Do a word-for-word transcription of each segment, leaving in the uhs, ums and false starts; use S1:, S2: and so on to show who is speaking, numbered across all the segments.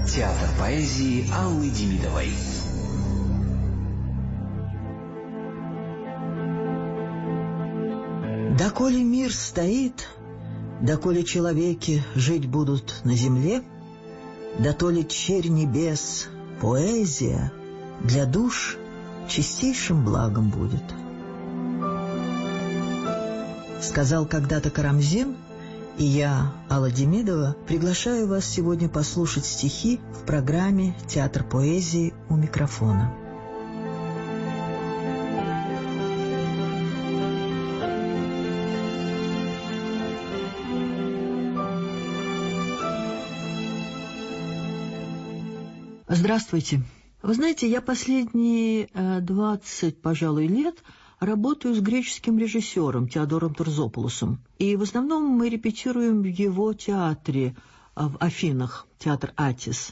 S1: Театр поэзии Аллы Демидовой.
S2: Доколе мир стоит, доколе человеки жить будут на земле, дотоле черь небес, поэзия для душ чистейшим благом будет. Сказал когда-то Карамзин, и я, Алла Демидова, приглашаю вас сегодня послушать стихи в программе «Театр поэзии» у микрофона. Здравствуйте. Вы знаете, я последние двадцать, пожалуй, лет работаю с греческим режиссером Теодором Торзопулосом. И в основном мы репетируем в его театре в Афинах, театр Атис.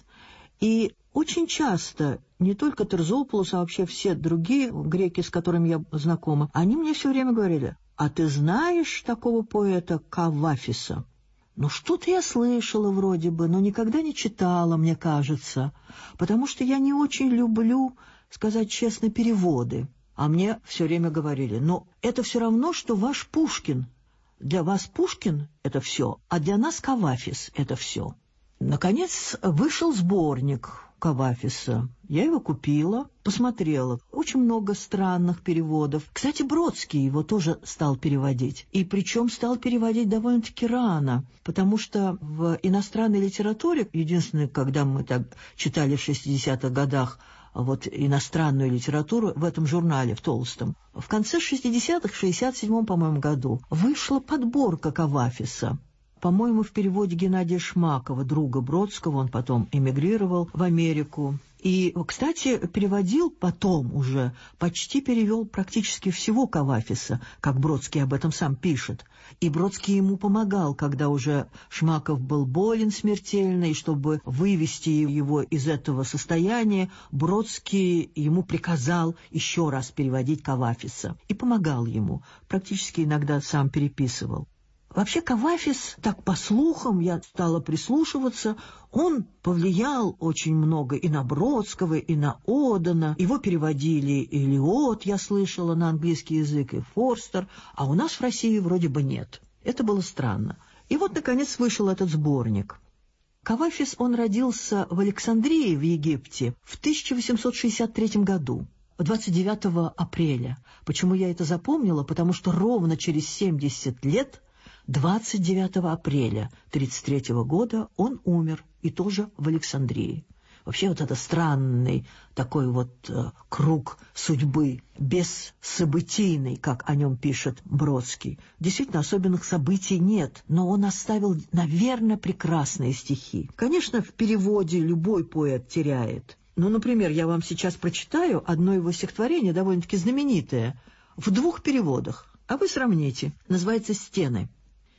S2: И очень часто не только Торзопулос, а вообще все другие греки, с которыми я знакома, они мне все время говорили: «А ты знаешь такого поэта Кавафиса?» Ну, что-то я слышала вроде бы, но никогда не читала, мне кажется, потому что я не очень люблю, сказать честно, переводы. А мне все время говорили: но это все равно, что ваш Пушкин. Для вас Пушкин — это все, а для нас Кавафис — это все. Наконец вышел сборник Кавафиса. Я его купила, посмотрела. Очень много странных переводов. Кстати, Бродский его тоже стал переводить. И причем стал переводить довольно-таки рано, потому что в иностранной литературе, единственное, когда мы так читали в шестидесятых годах вот иностранную литературу в этом журнале, в толстом, в конце шестидесятых, в шестьдесят седьмом, по-моему, году вышла подборка Кавафиса. По-моему, в переводе Геннадия Шмакова, друга Бродского, он потом эмигрировал в Америку. И, кстати, переводил потом уже, почти перевел практически всего Кавафиса, как Бродский об этом сам пишет. И Бродский ему помогал, когда уже Шмаков был болен смертельно, и чтобы вывести его из этого состояния, Бродский ему приказал еще раз переводить Кавафиса. И помогал ему, практически иногда сам переписывал. Вообще Кавафис, так по слухам, я стала прислушиваться, он повлиял очень много и на Бродского, и на Одена. Его переводили Элиот, я слышала, на английский язык, и Форстер, а у нас в России вроде бы нет. Это было странно. И вот, наконец, вышел этот сборник. Кавафис, он родился в Александрии, в Египте, в тысяча восемьсот шестьдесят третьем году. двадцать девятого апреля. Почему я это запомнила? Потому что ровно через семьдесят лет, двадцать девятого апреля тридцать третьего года, он умер, и тоже в Александрии. Вообще вот это странный такой вот э, круг судьбы, бессобытийный, как о нем пишет Бродский. Действительно, особенных событий нет, но он оставил, наверное, прекрасные стихи. Конечно, в переводе любой поэт теряет. Ну, например, я вам сейчас прочитаю одно его стихотворение, довольно-таки знаменитое, в двух переводах, а вы сравните. Называется «Стены».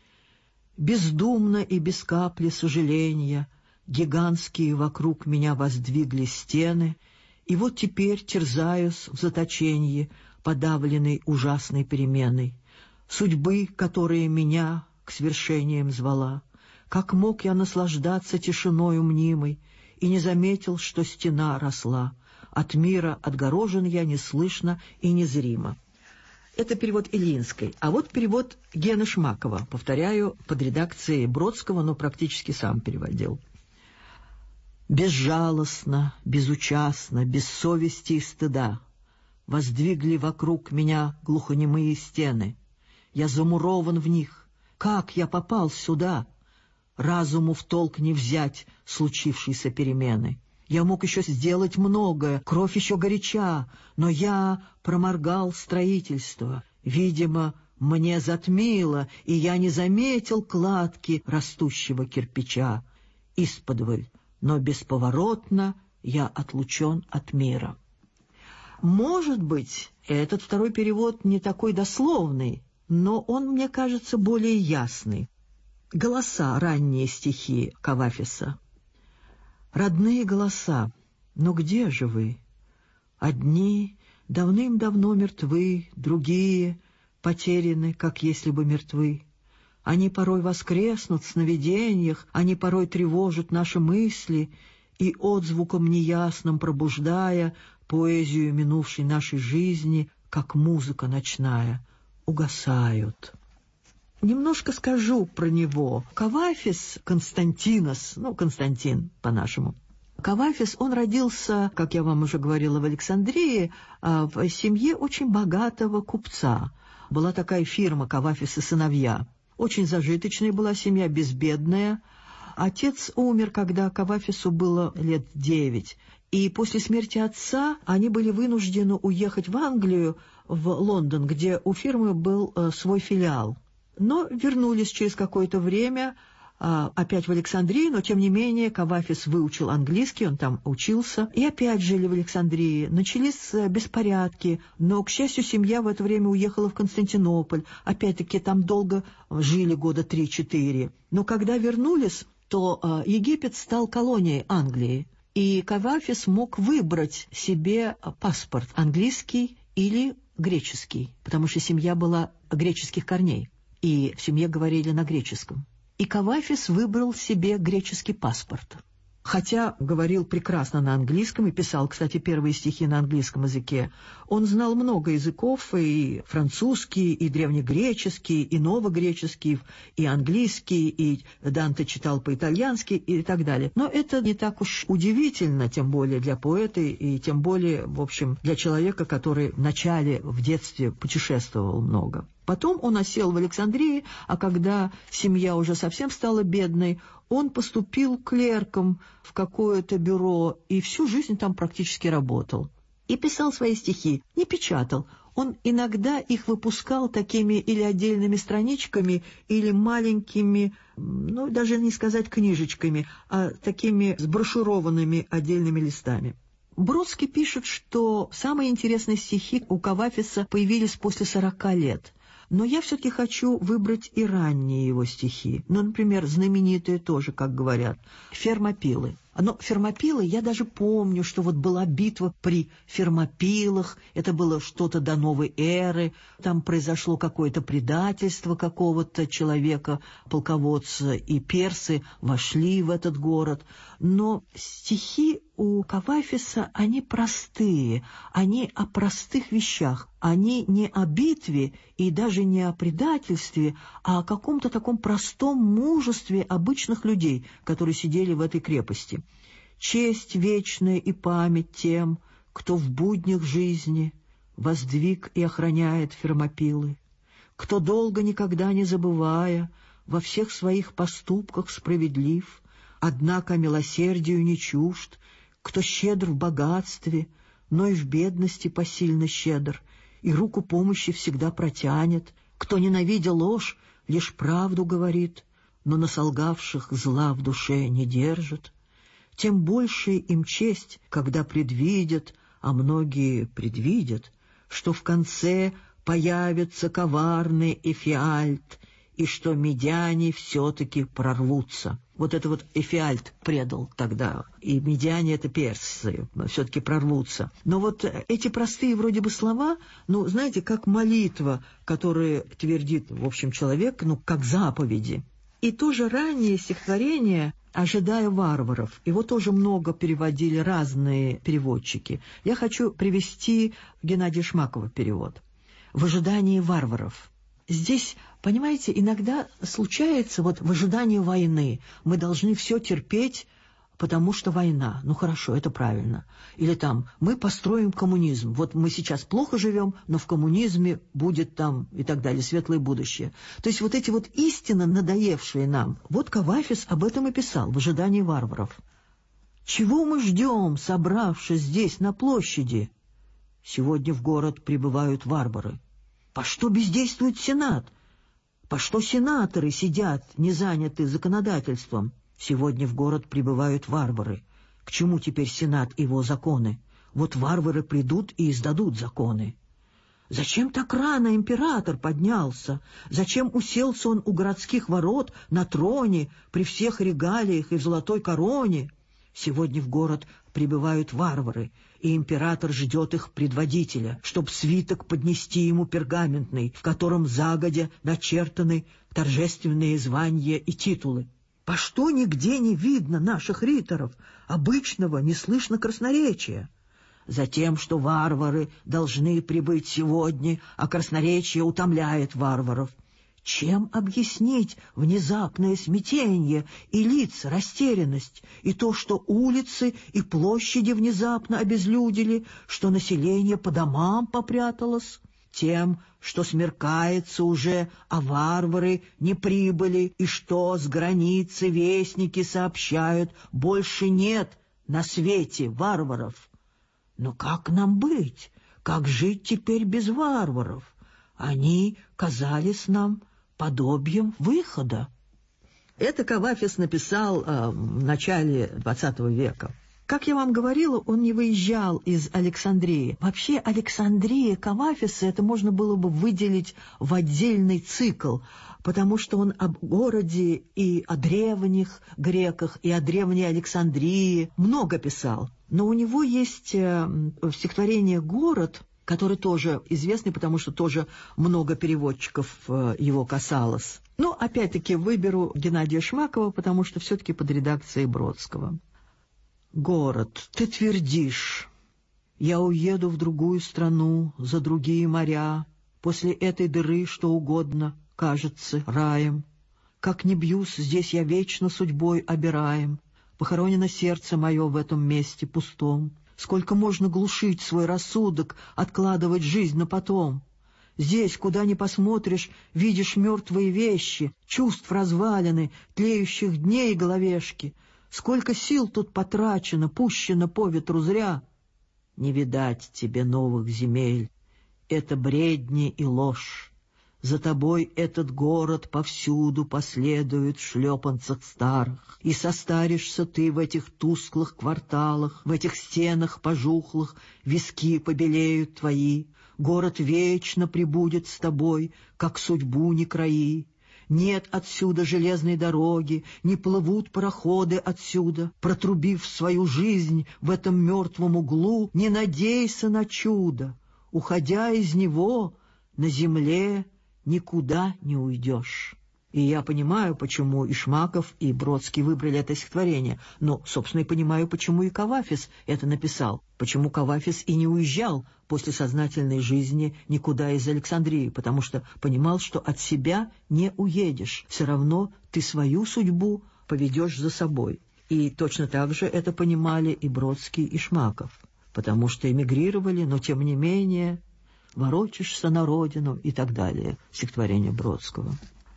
S2: Бездумно и без капли сожаления гигантские вокруг меня воздвигли стены, и вот теперь терзаюсь в заточении, подавленной ужасной переменой, судьбы, которая меня к свершениям звала. Как мог я наслаждаться тишиною мнимой и не заметил, что стена росла? От мира отгорожен я неслышно и незримо. Это перевод Ильинской. А вот перевод Гены Шмакова. Повторяю, под редакцией Бродского, но практически сам переводил. Безжалостно, безучастно, без совести и стыда воздвигли вокруг меня глухонемые стены. Я замурован в них. Как я попал сюда? Разуму в толк не взять случившейся перемены. Я мог еще сделать многое, кровь еще горяча, но я проморгал строительство. Видимо, мне затмило, и я не заметил кладки растущего кирпича. Исподволь, но бесповоротно я отлучен от мира. Может быть, этот второй перевод не такой дословный, но он, мне кажется, более ясный. Голоса, ранние стихи Кавафиса. Родные голоса, но где же вы? Одни давным-давно мертвы, другие потеряны, как если бы мертвы. Они порой воскреснут в сновидениях, они порой тревожат наши мысли, и отзвуком неясным пробуждая поэзию минувшей нашей жизни, как музыка ночная, угасают. Немножко скажу про него. Кавафис Константинос, ну, Константин по-нашему. Кавафис, он родился, как я вам уже говорила, в Александрии, в семье очень богатого купца. Была такая фирма «Кавафис и сыновья». Очень зажиточная была семья, безбедная. Отец умер, когда Кавафису было лет девять. И после смерти отца они были вынуждены уехать в Англию, в Лондон, где у фирмы был свой филиал. Но вернулись через какое-то время опять в Александрию, но тем не менее Кавафис выучил английский, он там учился, и опять жили в Александрии. Начались беспорядки, но, к счастью, семья в это время уехала в Константинополь. Опять-таки там долго жили, года три-четыре. Но когда вернулись, то Египет стал колонией Англии, и Кавафис мог выбрать себе паспорт, английский или греческий, потому что семья была греческих корней, и в семье говорили на греческом. И Кавафис выбрал себе греческий паспорт. Хотя говорил прекрасно на английском и писал, кстати, первые стихи на английском языке. Он знал много языков, и французский, и древнегреческий, и новогреческий, и английский, и Данте читал по-итальянски и так далее. Но это не так уж удивительно, тем более для поэта, и тем более, в общем, для человека, который в начале, в детстве путешествовал много. Потом он осел в Александрии, а когда семья уже совсем стала бедной, он поступил клерком в какое-то бюро и всю жизнь там практически работал. И писал свои стихи, не печатал. Он иногда их выпускал такими или отдельными страничками, или маленькими, ну, даже не сказать книжечками, а такими сброшурованными отдельными листами. Бродский пишет, что самые интересные стихи у Кавафиса появились после сорока лет. Но я все-таки хочу выбрать и ранние его стихи. Ну, например, знаменитые тоже, как говорят, «Фермопилы». Но Фермопилы, я даже помню, что вот была битва при Фермопилах, это было что-то до новой эры, там произошло какое-то предательство какого-то человека, полководца, и персы вошли в этот город. Но стихи у Кавафиса, они простые, они о простых вещах, они не о битве и даже не о предательстве, а о каком-то таком простом мужестве обычных людей, которые сидели в этой крепости. Честь вечная и память тем, кто в буднях жизни воздвиг и охраняет Фермопилы, кто долго никогда не забывая во всех своих поступках справедлив, однако милосердию не чужд, кто щедр в богатстве, но и в бедности посильно щедр, и руку помощи всегда протянет, кто, ненавидя ложь, лишь правду говорит, но на солгавших зла в душе не держит. Тем больше им честь, когда предвидят, а многие предвидят, что в конце появится коварный Эфиальт, и что медяне все-таки прорвутся. Вот это вот Эфиальт предал тогда, и медяне — это персы, все-таки прорвутся. Но вот эти простые вроде бы слова, ну, знаете, как молитва, которая твердит, в общем, человек, ну, как заповеди. И тоже раннее стихотворение «Ожидая варваров». Его тоже много переводили разные переводчики. Я хочу привести Геннадия Шмакова перевод. «В ожидании варваров». Здесь, понимаете, иногда случается, вот в ожидании войны мы должны все терпеть, потому что война. Ну хорошо, это правильно. Или там мы построим коммунизм. Вот мы сейчас плохо живем, но в коммунизме будет там и так далее, светлое будущее. То есть вот эти вот истины, надоевшие нам, вот Кавафис об этом и писал, в ожидании варваров. «Чего мы ждем, собравшись здесь на площади? Сегодня в город прибывают варвары. По что бездействует Сенат? По что сенаторы сидят, не заняты законодательством? Сегодня в город прибывают варвары. К чему теперь Сенат и его законы? Вот варвары придут и издадут законы. Зачем так рано император поднялся? Зачем уселся он у городских ворот на троне при всех регалиях и в золотой короне? Сегодня в город прибывают варвары, и император ждет их предводителя, чтоб свиток поднести ему пергаментный, в котором загодя начертаны торжественные звания и титулы. По что нигде не видно наших риторов, обычного не слышно красноречия? Затем, что варвары должны прибыть сегодня, а красноречие утомляет варваров. Чем объяснить внезапное смятение и лиц растерянность, и то, что улицы и площади внезапно обезлюдили, что население по домам попряталось? Тем, что смеркается уже, а варвары не прибыли, и что с границы вестники сообщают, больше нет на свете варваров. Но как нам быть? Как жить теперь без варваров? Они казались нам подобием выхода. Это Кавафис написал э, в начале двадцатого века. Как я вам говорила, он не выезжал из Александрии. Вообще Александрия Кавафиса это можно было бы выделить в отдельный цикл, потому что он об городе и о древних греках, и о древней Александрии много писал. Но у него есть э, стихотворение «Город», который тоже известный, потому что тоже много переводчиков э, его касалось. Но опять-таки выберу Геннадия Шмакова, потому что все-таки под редакцией Бродского. Город, ты твердишь, я уеду в другую страну, за другие моря, после этой дыры что угодно кажется раем. Как не бьюсь, здесь я вечно судьбой обираем, похоронено сердце мое в этом месте пустом. Сколько можно глушить свой рассудок, откладывать жизнь на потом? Здесь, куда ни посмотришь, видишь мертвые вещи, чувств развалины, тлеющих дней головешки. Сколько сил тут потрачено, пущено по ветру зря. Не видать тебе новых земель, это бредни и ложь. За тобой этот город повсюду последует в шлепанцах старых, и состаришься ты в этих тусклых кварталах, в этих стенах пожухлых, виски побелеют твои. Город вечно пребудет с тобой, как судьбу не краи. Нет отсюда железной дороги, не плывут пароходы отсюда. Протрубив свою жизнь в этом мертвом углу, не надейся на чудо. Уходя из него, на земле никуда не уйдешь. И я понимаю, почему и Шмаков, и Бродский выбрали это стихотворение, но, собственно, и понимаю, почему и Кавафис это написал, почему Кавафис и не уезжал после сознательной жизни никуда из Александрии, потому что понимал, что от себя не уедешь, все равно ты свою судьбу поведешь за собой. И точно так же это понимали и Бродский, и Шмаков, потому что эмигрировали, но тем не менее ворочишься на родину и так далее, стихотворение Бродского.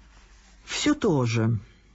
S2: Все то же.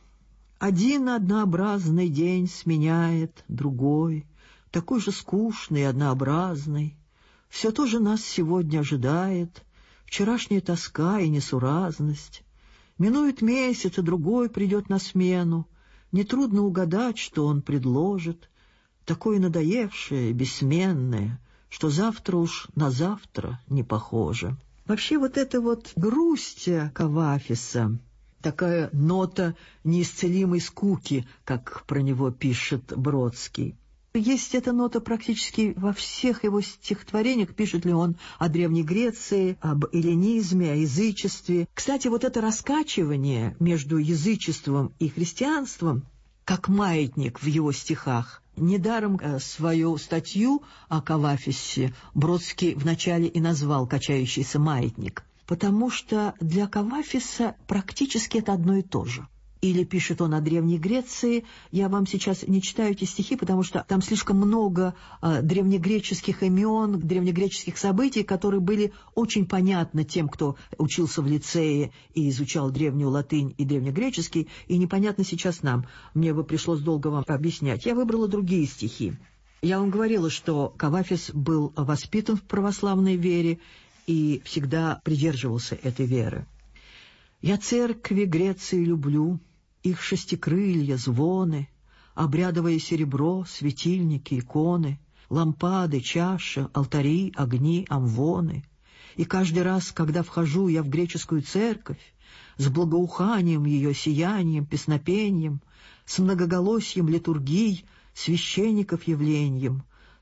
S2: Один однообразный день сменяет другой, такой же скучный и однообразный. Все то же нас сегодня ожидает, вчерашняя тоска и несуразность. Минует месяц, и другой придет на смену. Нетрудно угадать, что он предложит, такое надоевшее, бессменное, что завтра уж на завтра не похоже. Вообще вот эта вот грусть Кавафиса, такая нота неисцелимой скуки, как про него пишет Бродский. Есть эта нота практически во всех его стихотворениях, пишет ли он о Древней Греции, об эллинизме, о язычестве. Кстати, вот это раскачивание между язычеством и христианством, как маятник в его стихах. Недаром свою статью о Кавафисе Бродский вначале и назвал «Качающийся маятник», потому что для Кавафиса практически это одно и то же. Или пишет он о Древней Греции. Я вам сейчас не читаю эти стихи, потому что там слишком много э, древнегреческих имен, древнегреческих событий, которые были очень понятны тем, кто учился в лицее и изучал древнюю латынь и древнегреческий, и непонятно сейчас нам. Мне бы пришлось долго вам объяснять. Я выбрала другие стихи. Я вам говорила, что Кавафис был воспитан в православной вере и всегда придерживался этой веры. «Я церкви Греции люблю, их шестикрылья, звоны, обрядовое серебро, светильники, иконы, лампады, чаши, алтари, огни, амвоны. И каждый раз, когда вхожу я в греческую церковь, с благоуханием ее, сиянием, песнопением, с многоголосием литургий, священников явлением,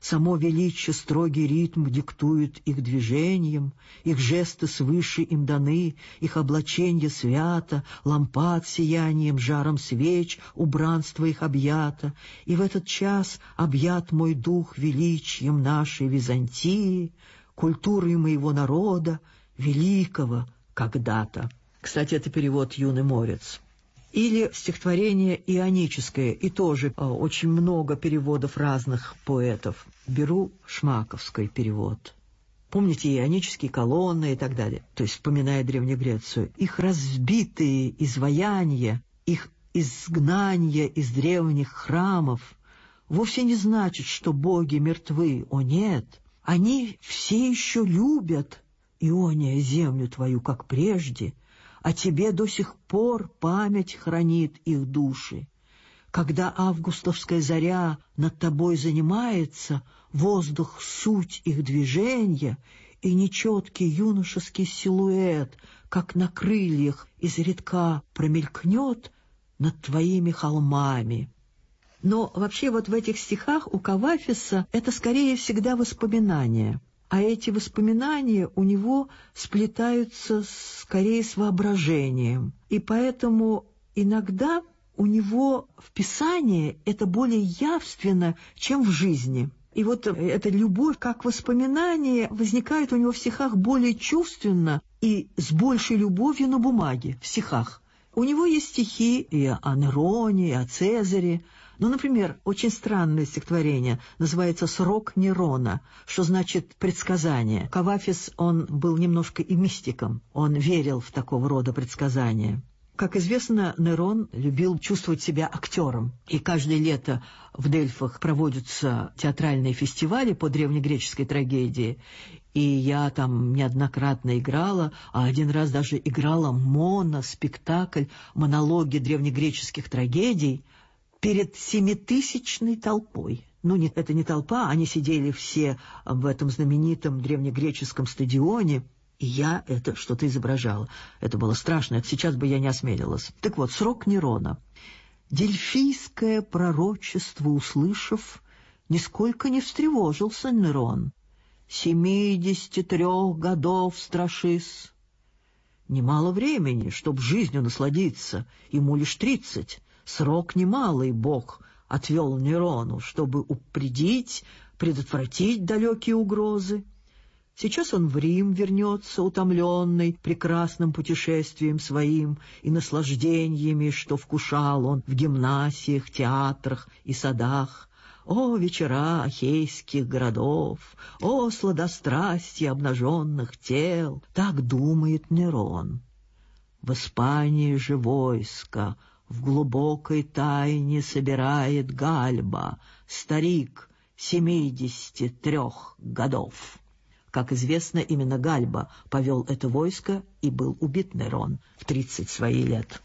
S2: Само величие строгий ритм диктует их движением, их жесты свыше им даны, их облаченье свято, лампад сиянием, жаром свеч, убранство их объято. И в этот час объят мой дух величием нашей Византии, культурой моего народа, великого когда-то. Кстати, это перевод «Юный морец». Или стихотворение ионическое, и тоже э, очень много переводов разных поэтов. Беру шмаковский перевод. Помните, ионические колонны и так далее, то есть вспоминая Древнюю Грецию. Их разбитые изваяния, их изгнание из древних храмов вовсе не значит, что боги мертвы. О нет, они все еще любят, Иония, землю твою, как прежде, а тебе до сих пор память хранит их души. Когда августовская заря над тобой занимается, воздух — суть их движения, и нечеткий юношеский силуэт, как на крыльях изредка промелькнет над твоими холмами. Но вообще вот в этих стихах у Кавафиса это скорее всегда воспоминания. А эти воспоминания у него сплетаются скорее с воображением. И поэтому иногда у него в писании это более явственно, чем в жизни. И вот эта любовь как воспоминание возникает у него в стихах более чувственно и с большей любовью на бумаге, в стихах. У него есть стихи и о Нероне, и о Цезаре. Ну, например, очень странное стихотворение, называется «Срок Нерона», что значит «предсказание». Кавафис, он был немножко и мистиком, он верил в такого рода предсказания. Как известно, Нерон любил чувствовать себя актером, и каждое лето в Дельфах проводятся театральные фестивали по древнегреческой трагедии, и я там неоднократно играла, а один раз даже играла моноспектакль, монологи древнегреческих трагедий перед семитысячной толпой. Ну, нет, это не толпа, они сидели все в этом знаменитом древнегреческом стадионе, и я это что-то изображала. Это было страшно, это сейчас бы я не осмелилась. Так вот, «Срок Нерона». Дельфийское пророчество услышав, нисколько не встревожился Нерон. «Семидесяти трех годов страшись». Немало времени, чтоб жизнью насладиться, ему лишь тридцать. Срок немалый Бог отвел Нерону, чтобы упредить, предотвратить далекие угрозы. Сейчас он в Рим вернется, утомленный прекрасным путешествием своим и наслаждениями, что вкушал он в гимнасиях, театрах и садах. О, вечера ахейских городов! О, сладострастие обнаженных тел! Так думает Нерон. В Испании же войско в глубокой тайне собирает Гальба, старик семидесяти трех годов. Как известно, именно Гальба повел это войско и был убит Нерон в тридцать свои лет.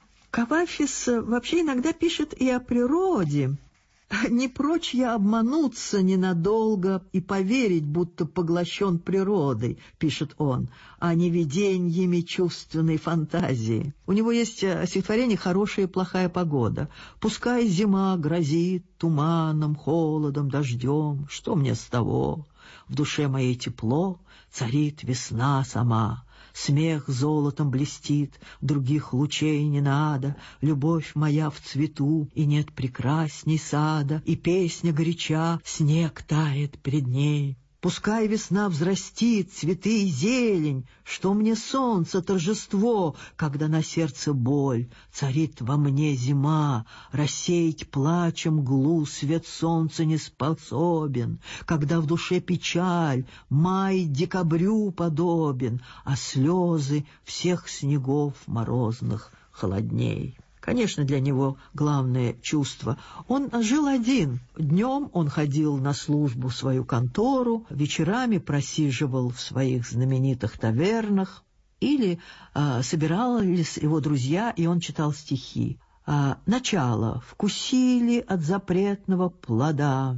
S2: Кавафис вообще иногда пишет и о природе. «Не прочь я обмануться ненадолго и поверить, будто поглощен природой», — пишет он, «а не видениями чувственной фантазии». У него есть стихотворение «Хорошая и плохая погода». «Пускай зима грозит туманом, холодом, дождем, что мне с того? В душе моей тепло, царит весна сама». Смех золотом блестит, других лучей не надо, любовь моя в цвету, и нет прекрасней сада, и песня горяча, снег тает пред ней. Пускай весна взрастит цветы и зелень, что мне солнце торжество, когда на сердце боль, царит во мне зима, рассеять плачем мглу свет солнца не способен, когда в душе печаль, май декабрю подобен, а слезы всех снегов морозных холодней. Конечно, для него главное чувство. Он жил один. Днем он ходил на службу в свою контору, вечерами просиживал в своих знаменитых тавернах, или э, собирались его друзья, и он читал стихи. А, начало. «Вкусили от запретного плода,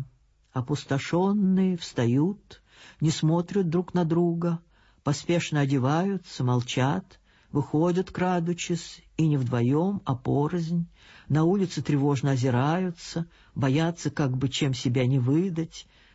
S2: опустошенные встают, не смотрят друг на друга, поспешно одеваются, молчат, выходят, крадучись, и не вдвоем, а порознь, на улице тревожно озираются, боятся, как бы чем себя не выдать,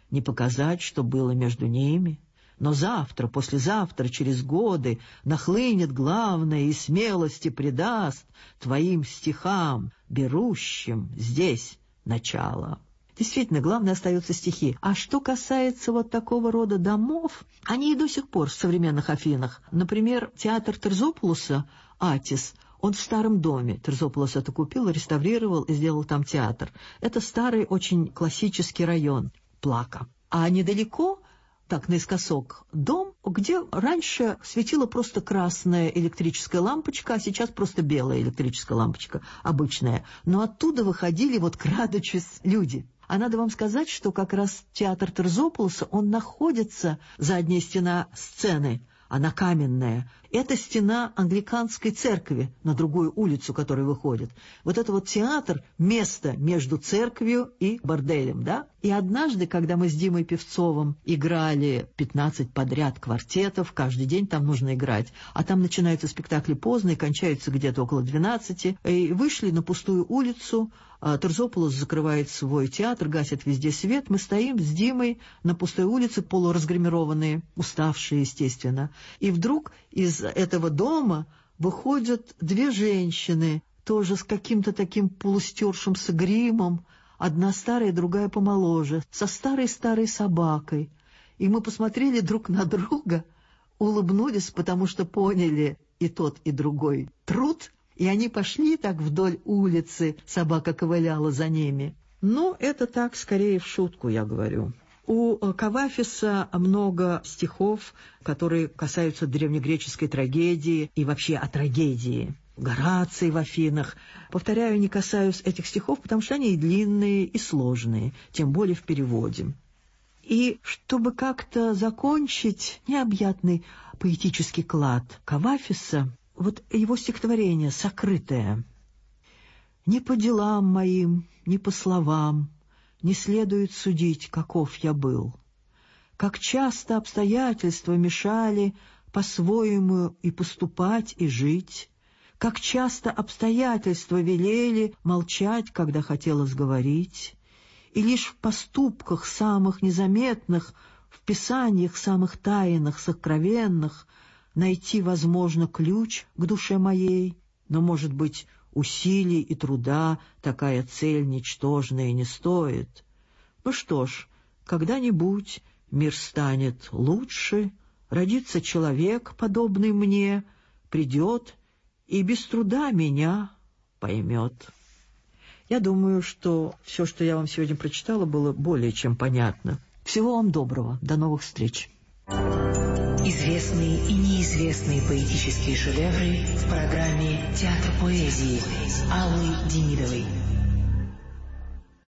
S2: не показать, что было между ними. Но завтра, послезавтра, через годы нахлынет главное и смелости придаст твоим стихам, берущим здесь начало. Действительно, главное остаются стихи. А что касается вот такого рода домов, они и до сих пор в современных Афинах. Например, театр Терзополуса «Атис», он в старом доме. Терзополус это купил, реставрировал и сделал там театр. Это старый, очень классический район Плака. А недалеко, так наискосок, дом, где раньше светила просто красная электрическая лампочка, а сейчас просто белая электрическая лампочка, обычная. Но оттуда выходили, вот крадучись, люди. А надо вам сказать, что как раз театр Терзополуса, он находится, задняя стена сцены, она каменная. Это стена англиканской церкви на другую улицу, которая выходит. Вот это вот театр — место между церковью и борделем, да? И однажды, когда мы с Димой Певцовым играли пятнадцать подряд квартетов, каждый день там нужно играть, а там начинаются спектакли поздно и кончаются где-то около двенадцати, и вышли на пустую улицу, Терзополус закрывает свой театр, гасит везде свет, мы стоим с Димой на пустой улице, полуразгримированные, уставшие, естественно. И вдруг из этого дома выходят две женщины, тоже с каким-то таким полустершимся гримом, одна старая, другая помоложе, со старой-старой собакой. И мы посмотрели друг на друга, улыбнулись, потому что поняли и тот, и другой труд, и они пошли так вдоль улицы, собака ковыляла за ними. Ну, это так, скорее в шутку, я говорю. У Кавафиса много стихов, которые касаются древнегреческой трагедии и вообще о трагедии. Гораций в Афинах. Повторяю, не касаюсь этих стихов, потому что они и длинные, и сложные, тем более в переводе. И чтобы как-то закончить необъятный поэтический клад Кавафиса, вот его стихотворение «Сокрытое». «Не по делам моим, не по словам не следует судить, каков я был. Как часто обстоятельства мешали по-своему и поступать, и жить. Как часто обстоятельства велели молчать, когда хотелось говорить. И лишь в поступках самых незаметных, в писаниях самых тайных, сокровенных найти, возможно, ключ к душе моей, но, может быть, усилий и труда такая цель ничтожная не стоит. Ну что ж, когда-нибудь мир станет лучше, родится человек, подобный мне, придет и без труда меня поймет». Я думаю, что все, что я вам сегодня прочитала, было более чем понятно. Всего вам доброго. До новых встреч.
S1: Известные и неизвестные поэтические шедевры в программе «Театр поэзии» Аллы Демидовой.